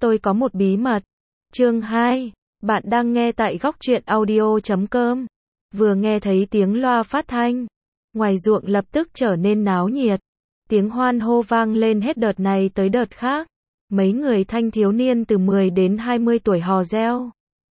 Tôi có một bí mật. Chương 2. Bạn đang nghe tại góc truyện audio.com. Vừa nghe thấy tiếng loa phát thanh, ngoài ruộng lập tức trở nên náo nhiệt. Tiếng hoan hô vang lên hết đợt này tới đợt khác. Mấy người thanh thiếu niên từ 10 đến 20 tuổi hò reo.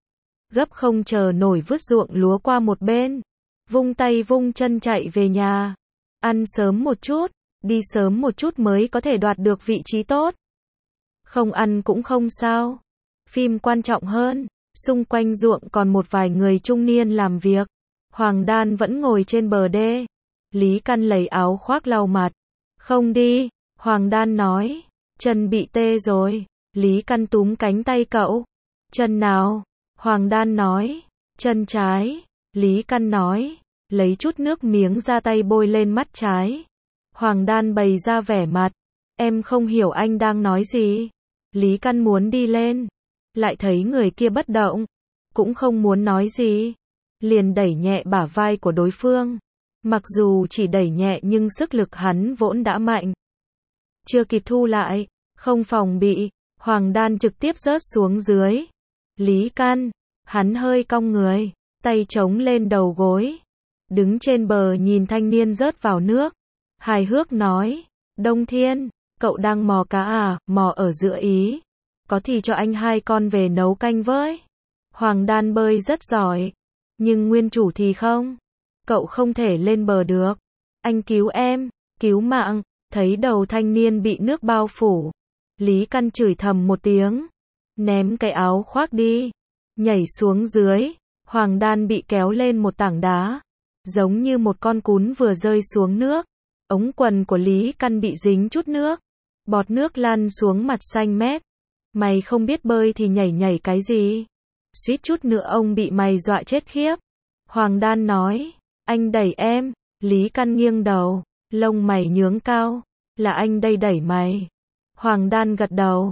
Gấp không chờ nổi vứt ruộng lúa qua một bên. Vung tay vung chân chạy về nhà. Ăn sớm một chút, đi sớm một chút mới có thể đoạt được vị trí tốt. Không ăn cũng không sao. Phim quan trọng hơn. Xung quanh ruộng còn một vài người trung niên làm việc. Hoàng Đan vẫn ngồi trên bờ đê. Lý Căn lấy áo khoác lau mặt. Không đi, Hoàng Đan nói. Chân bị tê rồi. Lý Căn túm cánh tay cậu. Chân nào? Hoàng Đan nói. Chân trái. Lý Căn nói. Lấy chút nước miếng ra tay bôi lên mắt trái. Hoàng Đan bày ra vẻ mặt. Em không hiểu anh đang nói gì. Lý Căn muốn đi lên. Lại thấy người kia bất động. Cũng không muốn nói gì. Liền đẩy nhẹ bả vai của đối phương. Mặc dù chỉ đẩy nhẹ nhưng sức lực hắn vốn đã mạnh. Chưa kịp thu lại, không phòng bị, Hoàng Đan trực tiếp rớt xuống dưới. Lý Căn, hắn hơi cong người, tay chống lên đầu gối. Đứng trên bờ nhìn thanh niên rớt vào nước. Hài hước nói, Đông Thiên, cậu đang mò cá à, mò ở giữa ý. Có thì cho anh 2 con về nấu canh với. Hoàng Đan bơi rất giỏi, nhưng nguyên chủ thì không. Cậu không thể lên bờ được. Anh cứu em, cứu mạng. Thấy đầu thanh niên bị nước bao phủ. Lý Căn chửi thầm một tiếng. Ném cái áo khoác đi. Nhảy xuống dưới. Hoàng Đan bị kéo lên một tảng đá. Giống như một con cún vừa rơi xuống nước. Ống quần của Lý Căn bị dính chút nước. Bọt nước lăn xuống mặt xanh mét. Mày không biết bơi thì nhảy nhảy cái gì? Suýt chút nữa ông bị mày dọa chết khiếp. Hoàng Đan nói. Anh đẩy em. Lý Căn nghiêng đầu. Lông mày nhướng cao. Là anh đây đẩy mày. Hoàng Đan gật đầu.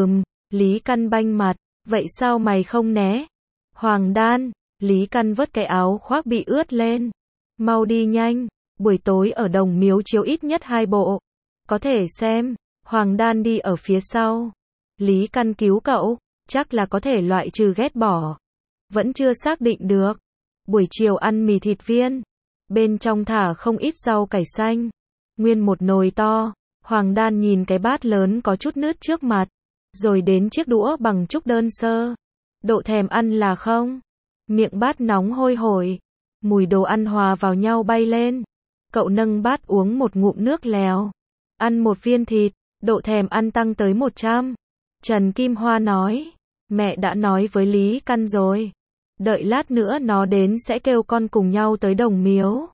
Lý Căn banh mặt. Vậy sao mày không né? Hoàng Đan. Lý Căn vớt cái áo khoác bị ướt lên. Mau đi nhanh. Buổi tối ở Đồng Miếu chiếu ít nhất 2 bộ. Có thể xem. Hoàng Đan đi ở phía sau. Lý Căn cứu cậu. Chắc là có thể loại trừ ghét bỏ. Vẫn chưa xác định được. Buổi chiều ăn mì thịt viên. Bên trong thả không ít rau cải xanh. Nguyên một nồi to. Hoàng Đan nhìn cái bát lớn có chút nứt trước mặt. Rồi đến chiếc đũa bằng trúc đơn sơ. Độ thèm ăn là không. Miệng bát nóng hôi hổi. Mùi đồ ăn hòa vào nhau bay lên. Cậu nâng bát uống một ngụm nước lèo. Ăn một viên thịt. Độ thèm ăn tăng tới 100. Trần Kim Hoa nói. Mẹ đã nói với Lý Căn rồi. Đợi lát nữa nó đến sẽ kêu con cùng nhau tới Đồng Miếu.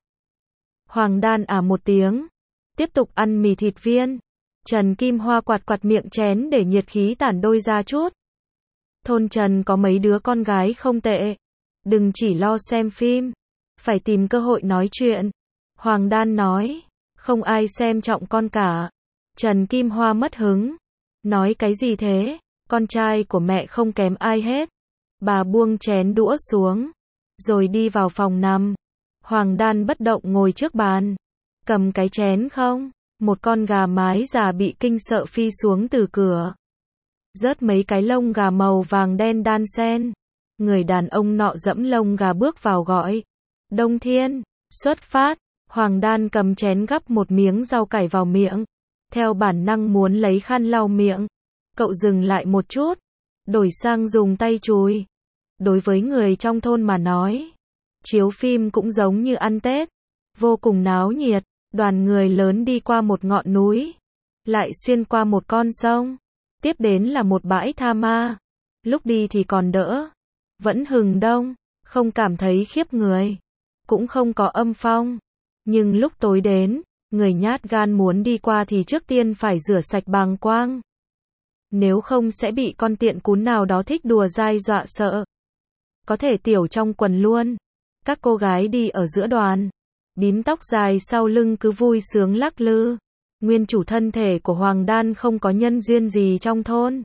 Hoàng Đan một tiếng. Tiếp tục ăn mì thịt viên. Trần Kim Hoa quạt quạt miệng chén để nhiệt khí tản đôi ra chút. Thôn Trần có mấy đứa con gái không tệ. Đừng chỉ lo xem phim. Phải tìm cơ hội nói chuyện. Hoàng Đan nói. Không ai xem trọng con cả. Trần Kim Hoa mất hứng. Nói cái gì thế? Con trai của mẹ không kém ai hết. Bà buông chén đũa xuống. Rồi đi vào phòng nằm. Hoàng Đan bất động ngồi trước bàn. Cầm cái chén không? Một con gà mái già bị kinh sợ phi xuống từ cửa. Rớt mấy cái lông gà màu vàng đen đan xen. Người đàn ông nọ dẫm lông gà bước vào gọi. Đông Thiên, xuất phát. Hoàng Đan cầm chén gắp một miếng rau cải vào miệng. Theo bản năng muốn lấy khăn lau miệng. Cậu dừng lại một chút. Đổi sang dùng tay chùi. Đối với người trong thôn mà nói. Chiếu phim cũng giống như ăn Tết. Vô cùng náo nhiệt. Đoàn người lớn đi qua một ngọn núi. Lại xuyên qua một con sông. Tiếp đến là một bãi tha ma. Lúc đi thì còn đỡ. Vẫn hừng đông. Không cảm thấy khiếp người. Cũng không có âm phong. Nhưng lúc tối đến, người nhát gan muốn đi qua thì trước tiên phải rửa sạch bàng quang. Nếu không sẽ bị con tiện cún nào đó thích đùa dai dọa sợ. Có thể tiểu trong quần luôn. Các cô gái đi ở giữa đoàn. Bím tóc dài sau lưng cứ vui sướng lắc lư. Nguyên chủ thân thể của Hoàng Đan không có nhân duyên gì trong thôn.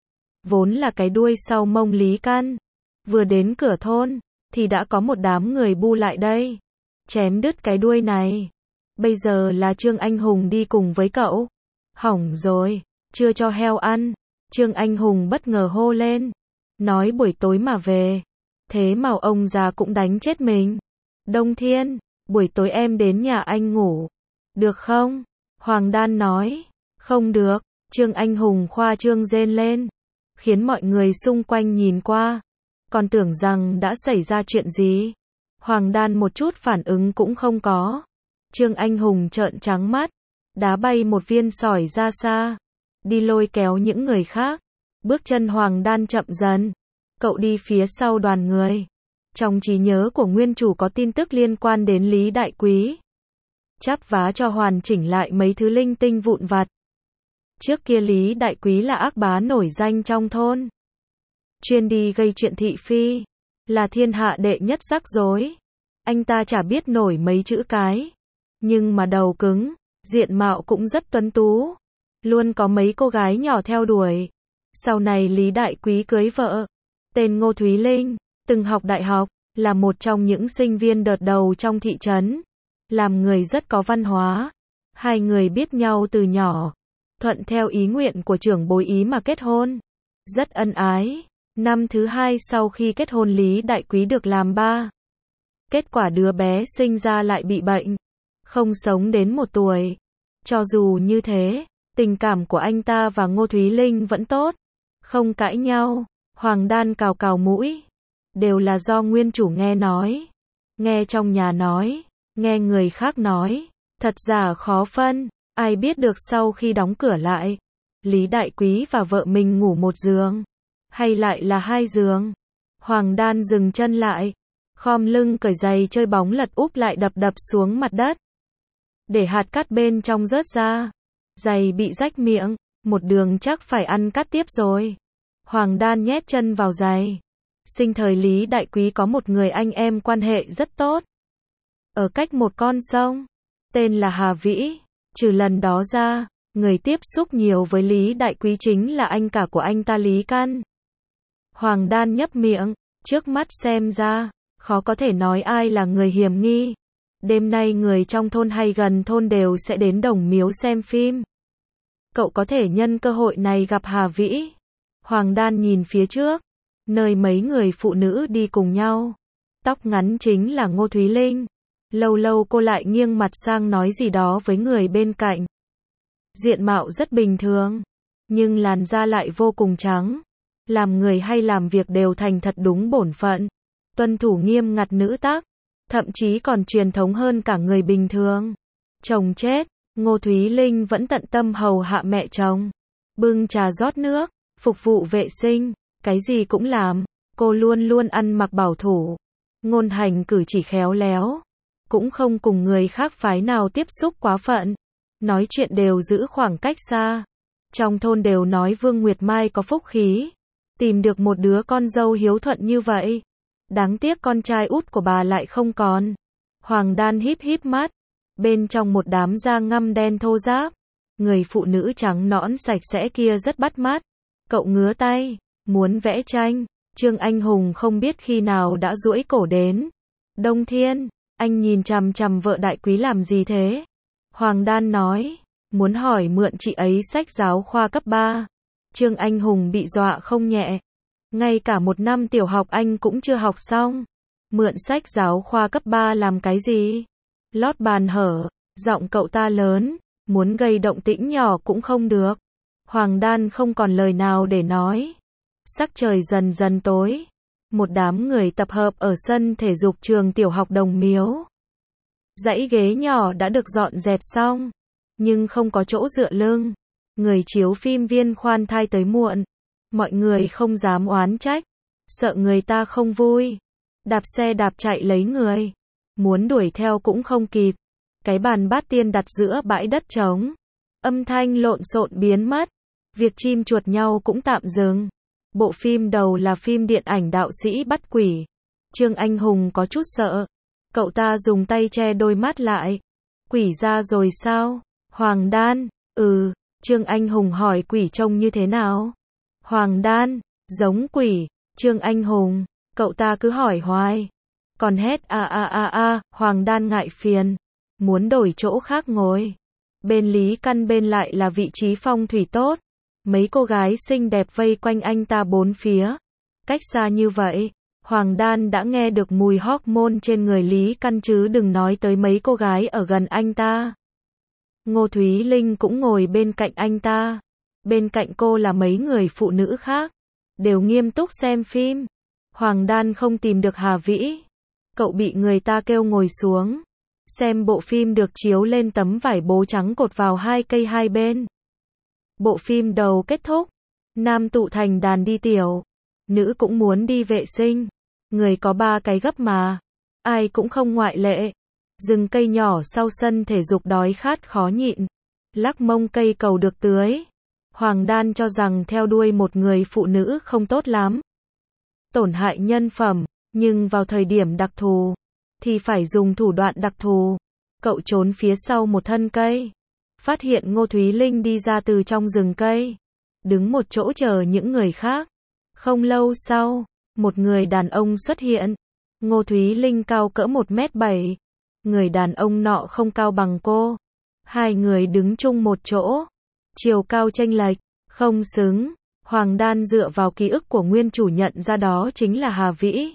Vốn là cái đuôi sau mông Lý Căn. Vừa đến cửa thôn, thì đã có một đám người bu lại đây. Chém đứt cái đuôi này. Bây giờ là Trương Anh Hùng đi cùng với cậu. Hỏng rồi, chưa cho heo ăn. Trương Anh Hùng bất ngờ hô lên. Nói buổi tối mà về. Thế mà ông già cũng đánh chết mình. Đông Thiên, buổi tối em đến nhà anh ngủ. Được không? Hoàng Đan nói. Không được. Trương Anh Hùng khoa trương rên lên. Khiến mọi người xung quanh nhìn qua. Còn tưởng rằng đã xảy ra chuyện gì. Hoàng Đan một chút phản ứng cũng không có. Trương Anh Hùng trợn trắng mắt. Đá bay một viên sỏi ra xa. Đi lôi kéo những người khác. Bước chân Hoàng Đan chậm dần. Cậu đi phía sau đoàn người. Trong trí nhớ của nguyên chủ có tin tức liên quan đến Lý Đại Quý. Chắp vá cho hoàn chỉnh lại mấy thứ linh tinh vụn vặt. Trước kia Lý Đại Quý là ác bá nổi danh trong thôn. Chuyên đi gây chuyện thị phi. Là thiên hạ đệ nhất rắc rối. Anh ta chả biết nổi mấy chữ cái. Nhưng mà đầu cứng, diện mạo cũng rất tuấn tú. Luôn có mấy cô gái nhỏ theo đuổi. Sau này Lý Đại Quý cưới vợ. Tên Ngô Thúy Linh, từng học đại học, là một trong những sinh viên đợt đầu trong thị trấn. Làm người rất có văn hóa. Hai người biết nhau từ nhỏ. Thuận theo ý nguyện của trưởng bối ý mà kết hôn. Rất ân ái. Năm thứ 2 sau khi kết hôn Lý Đại Quý được làm ba. Kết quả đứa bé sinh ra lại bị bệnh. Không sống đến 1 tuổi. Cho dù như thế, tình cảm của anh ta và Ngô Thúy Linh vẫn tốt. Không cãi nhau. Hoàng Đan cào cào mũi. Đều là do nguyên chủ nghe nói. Nghe trong nhà nói. Nghe người khác nói. Thật giả khó phân. Ai biết được sau khi đóng cửa lại. Lý Đại Quý và vợ mình ngủ một giường. Hay lại là 2 giường. Hoàng Đan dừng chân lại. Khom lưng cởi giày chơi bóng lật úp lại đập đập xuống mặt đất. Để hạt cát bên trong rớt ra. Giày bị rách miệng. Một đường chắc phải ăn cát tiếp rồi. Hoàng Đan nhét chân vào giày. Sinh thời Lý Đại Quý có một người anh em quan hệ rất tốt. Ở cách một con sông. Tên là Hà Vĩ. Trừ lần đó ra, người tiếp xúc nhiều với Lý Đại Quý chính là anh cả của anh ta Lý Căn. Hoàng Đan nhấp miệng. Trước mắt xem ra, khó có thể nói ai là người hiểm nghi. Đêm nay người trong thôn hay gần thôn đều sẽ đến Đồng Miếu xem phim. Cậu có thể nhân cơ hội này gặp Hà Vĩ. Hoàng Đan nhìn phía trước, nơi mấy người phụ nữ đi cùng nhau. Tóc ngắn chính là Ngô Thúy Linh. Lâu lâu cô lại nghiêng mặt sang nói gì đó với người bên cạnh. Diện mạo rất bình thường, nhưng làn da lại vô cùng trắng. Làm người hay làm việc đều thành thật đúng bổn phận. Tuân thủ nghiêm ngặt nữ tắc. Thậm chí còn truyền thống hơn cả người bình thường. Chồng chết, Ngô Thúy Linh vẫn tận tâm hầu hạ mẹ chồng. Bưng trà rót nước, phục vụ vệ sinh, cái gì cũng làm. Cô luôn luôn ăn mặc bảo thủ. Ngôn hành cử chỉ khéo léo. Cũng không cùng người khác phái nào tiếp xúc quá phận. Nói chuyện đều giữ khoảng cách xa. Trong thôn đều nói Vương Nguyệt Mai có phúc khí. Tìm được một đứa con dâu hiếu thuận như vậy. Đáng tiếc con trai út của bà lại không còn. Hoàng Đan híp híp mắt. Bên trong một đám da ngăm đen thô ráp. Người phụ nữ trắng nõn sạch sẽ kia rất bắt mắt. Cậu ngứa tay, muốn vẽ tranh. Trương Anh Hùng không biết khi nào đã duỗi cổ đến. Đông Thiên, anh nhìn chằm chằm vợ Đại Quý làm gì thế? Hoàng Đan nói, muốn hỏi mượn chị ấy sách giáo khoa cấp 3. Trương Anh Hùng bị dọa không nhẹ. Ngay cả 1 năm tiểu học anh cũng chưa học xong. Mượn sách giáo khoa cấp 3 làm cái gì? Lót bàn hở, giọng cậu ta lớn, muốn gây động tĩnh nhỏ cũng không được. Hoàng Đan không còn lời nào để nói. Sắc trời dần dần tối. Một đám người tập hợp ở sân thể dục trường tiểu học Đồng Miếu. Dãy ghế nhỏ đã được dọn dẹp xong, nhưng không có chỗ dựa lưng. Người chiếu phim Viên khoan thai tới muộn. Mọi người không dám oán trách, sợ người ta không vui. Đạp xe đạp chạy lấy người. Muốn đuổi theo cũng không kịp. Cái bàn bát tiên đặt giữa bãi đất trống. Âm thanh lộn xộn biến mất. Việc chim chuột nhau cũng tạm dừng. Bộ phim đầu là phim điện ảnh đạo sĩ bắt quỷ. Trương Anh Hùng có chút sợ. Cậu ta dùng tay che đôi mắt lại. Quỷ ra rồi sao? Hoàng Đan, Trương Anh Hùng hỏi quỷ trông như thế nào? Hoàng Đan, giống quỷ. Trương Anh Hùng, cậu ta cứ hỏi hoài. Còn hét Hoàng Đan ngại phiền. Muốn đổi chỗ khác ngồi. Bên Lý Căn bên lại là vị trí phong thủy tốt. Mấy cô gái xinh đẹp vây quanh anh ta bốn phía. Cách xa như vậy, Hoàng Đan đã nghe được mùi hormone trên người Lý Căn chứ đừng nói tới mấy cô gái ở gần anh ta. Ngô Thúy Linh cũng ngồi bên cạnh anh ta. Bên cạnh cô là mấy người phụ nữ khác, đều nghiêm túc xem phim. Hoàng Đan không tìm được Hà Vĩ. Cậu bị người ta kêu ngồi xuống. Xem bộ phim được chiếu lên tấm vải bố trắng cột vào hai cây hai bên. Bộ phim đầu kết thúc. Nam tụ thành đàn đi tiểu. Nữ cũng muốn đi vệ sinh. Người có ba cái gấp mà. Ai cũng không ngoại lệ. Rừng cây nhỏ sau sân thể dục đói khát khó nhịn. Lắc mông cây cầu được tưới. Hoàng Đan cho rằng theo đuôi một người phụ nữ không tốt lắm. Tổn hại nhân phẩm. Nhưng vào thời điểm đặc thù, thì phải dùng thủ đoạn đặc thù. Cậu trốn phía sau một thân cây. Phát hiện Ngô Thúy Linh đi ra từ trong rừng cây. Đứng một chỗ chờ những người khác. Không lâu sau, một người đàn ông xuất hiện. Ngô Thúy Linh cao cỡ 1m7. Người đàn ông nọ không cao bằng cô. Hai người đứng chung một chỗ. Chiều cao chênh lệch, không xứng. Hoàng Đan dựa vào ký ức của nguyên chủ nhận ra đó chính là Hà Vĩ.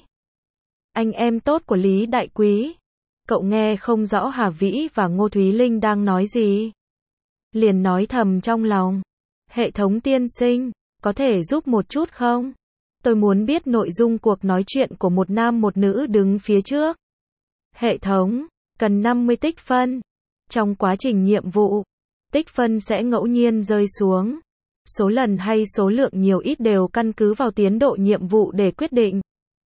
Anh em tốt của Lý Đại Quý. Cậu nghe không rõ Hà Vĩ và Ngô Thúy Linh đang nói gì. Liền nói thầm trong lòng. Hệ thống tiên sinh, có thể giúp một chút không? Tôi muốn biết nội dung cuộc nói chuyện của một nam một nữ đứng phía trước. Hệ thống, cần 50 tích phân. Trong quá trình nhiệm vụ, tích phân sẽ ngẫu nhiên rơi xuống. Số lần hay số lượng nhiều ít đều căn cứ vào tiến độ nhiệm vụ để quyết định.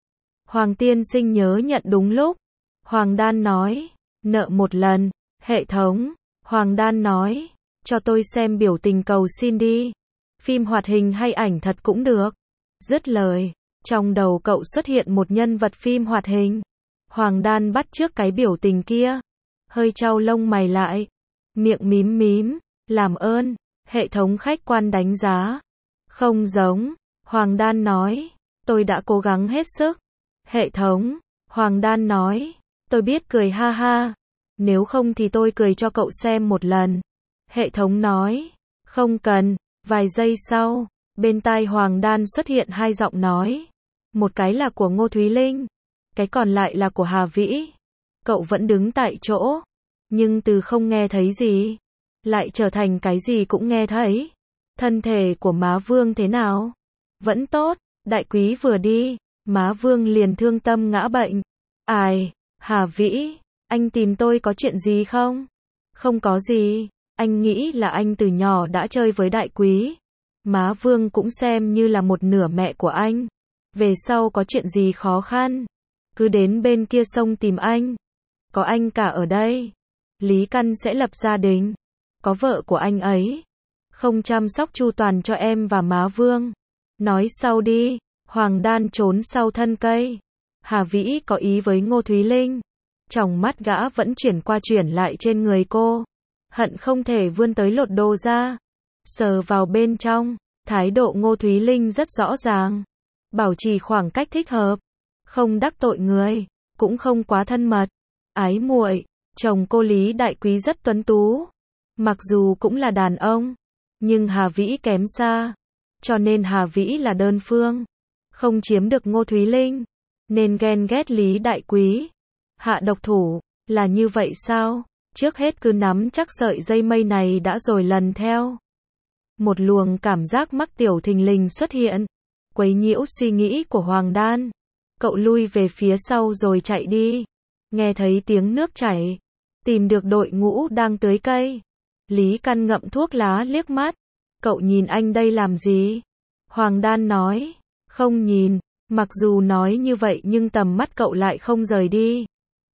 Hoàng tiên sinh nhớ nhận đúng lúc. Hoàng Đan nói, nợ một lần. Hệ thống, Hoàng Đan nói, cho tôi xem biểu tình cầu xin đi. Phim hoạt hình hay ảnh thật cũng được. Dứt lời, trong đầu cậu xuất hiện một nhân vật phim hoạt hình. Hoàng Đan bắt chước cái biểu tình kia. Hơi chau lông mày lại. Miệng mím mím, làm ơn. Hệ thống khách quan đánh giá. Không giống. Hoàng Đan nói, tôi đã cố gắng hết sức. Hệ thống, Hoàng Đan nói, tôi biết cười ha ha. Nếu không thì tôi cười cho cậu xem một lần. Hệ thống nói, không cần. Vài giây sau, bên tai Hoàng Đan xuất hiện hai giọng nói. Một cái là của Ngô Thúy Linh, cái còn lại là của Hà Vĩ. Cậu vẫn đứng tại chỗ, nhưng từ không nghe thấy gì, lại trở thành cái gì cũng nghe thấy. Thân thể của má Vương thế nào? Vẫn tốt. Đại Quý vừa đi, má Vương liền thương tâm ngã bệnh. Ai, Hà Vĩ, anh tìm tôi có chuyện gì không? Không có gì, anh nghĩ là anh từ nhỏ đã chơi với Đại Quý. Má Vương cũng xem như là một nửa mẹ của anh. Về sau có chuyện gì khó khăn, cứ đến bên kia sông tìm anh. Có anh cả ở đây. Lý Căn sẽ lập gia đình. Có vợ của anh ấy. Không chăm sóc chu toàn cho em và má Vương. Nói sau đi. Hoàng Đan trốn sau thân cây. Hà Vĩ có ý với Ngô Thúy Linh. Tròng mắt gã vẫn chuyển qua chuyển lại trên người cô. Hận không thể vươn tới lột đồ ra. Sờ vào bên trong. Thái độ Ngô Thúy Linh rất rõ ràng. Bảo trì khoảng cách thích hợp. Không đắc tội người. Cũng không quá thân mật. Ái muội. Chồng cô Lý Đại Quý rất tuấn tú. Mặc dù cũng là đàn ông. Nhưng Hà Vĩ kém xa. Cho nên Hà Vĩ là đơn phương. Không chiếm được Ngô Thúy Linh. Nên ghen ghét Lý Đại Quý. Hạ độc thủ. Là như vậy sao? Trước hết cứ nắm chắc sợi dây mây này đã rồi lần theo. Một luồng cảm giác mắc tiểu thình lình xuất hiện. Quấy nhiễu suy nghĩ của Hoàng Đan. Cậu lui về phía sau rồi chạy đi. Nghe thấy tiếng nước chảy. Tìm được đội ngũ đang tưới cây. Lý Căn ngậm thuốc lá liếc mắt. Cậu nhìn anh đây làm gì? Hoàng Đan nói. Không nhìn. Mặc dù nói như vậy nhưng tầm mắt cậu lại không rời đi.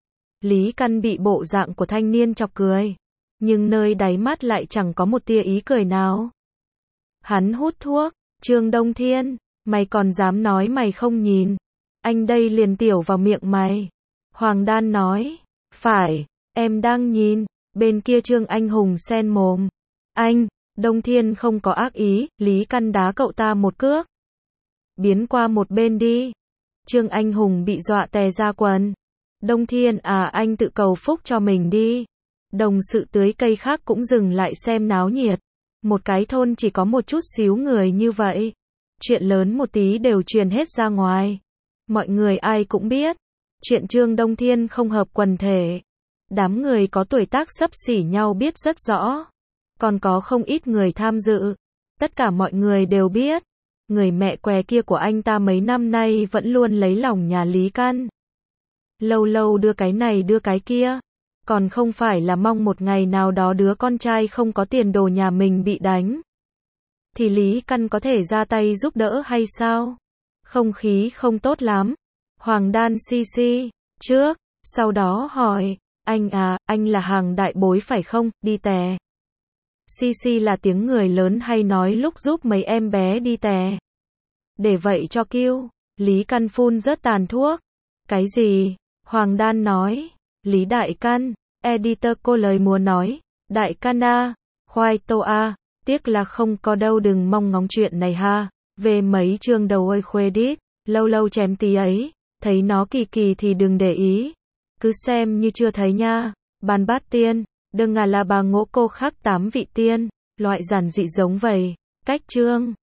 Lý Căn bị bộ dạng của thanh niên chọc cười. Nhưng nơi đáy mắt lại chẳng có một tia ý cười nào. Hắn hút thuốc. Trương Đông Thiên. Mày còn dám nói mày không nhìn. Anh đây liền tiểu vào miệng mày. Hoàng Đan nói. Phải, em đang nhìn. Bên kia Trương Anh Hùng sen mồm. Anh, Đông Thiên không có ác ý. Lý Căn đá cậu ta một cước. Biến qua một bên đi. Trương Anh Hùng bị dọa tè ra quần. Đông Thiên à, anh tự cầu phúc cho mình đi. Đồng sự tưới cây khác cũng dừng lại xem náo nhiệt. Một cái thôn chỉ có một chút xíu người như vậy. Chuyện lớn một tí đều truyền hết ra ngoài. Mọi người ai cũng biết. Chuyện Trương Đông Thiên không hợp quần thể. Đám người có tuổi tác xấp xỉ nhau biết rất rõ. Còn có không ít người tham dự. Tất cả mọi người đều biết. Người mẹ què kia của anh ta mấy năm nay vẫn luôn lấy lòng nhà Lý Căn. Lâu lâu đưa cái này đưa cái kia. Còn không phải là mong một ngày nào đó đứa con trai không có tiền đồ nhà mình bị đánh. Thì Lý Căn có thể ra tay giúp đỡ hay sao? Không khí không tốt lắm. Hoàng Đan xi trước, sau đó hỏi, anh à, anh là Hàng đại bối phải không, đi tè. Xi là tiếng người lớn hay nói lúc giúp mấy em bé đi tè. Để vậy cho kêu, Lý Căn phun rớt tàn thuốc. Cái gì? Hoàng Đan nói, Lý Đại Căn, editor cô lời muốn nói, Đại Căn à, khoai tô à, tiếc là không có đâu đừng mong ngóng chuyện này ha, về mấy chương đầu ơi khuê đít, lâu lâu chém tí ấy, thấy nó kỳ kỳ thì đừng để ý, cứ xem như chưa thấy nha, Ban Bát Tiên, đừng ngà là bà ngỗ cô khắc 8 vị tiên, loại giản dị giống vậy, cách chương.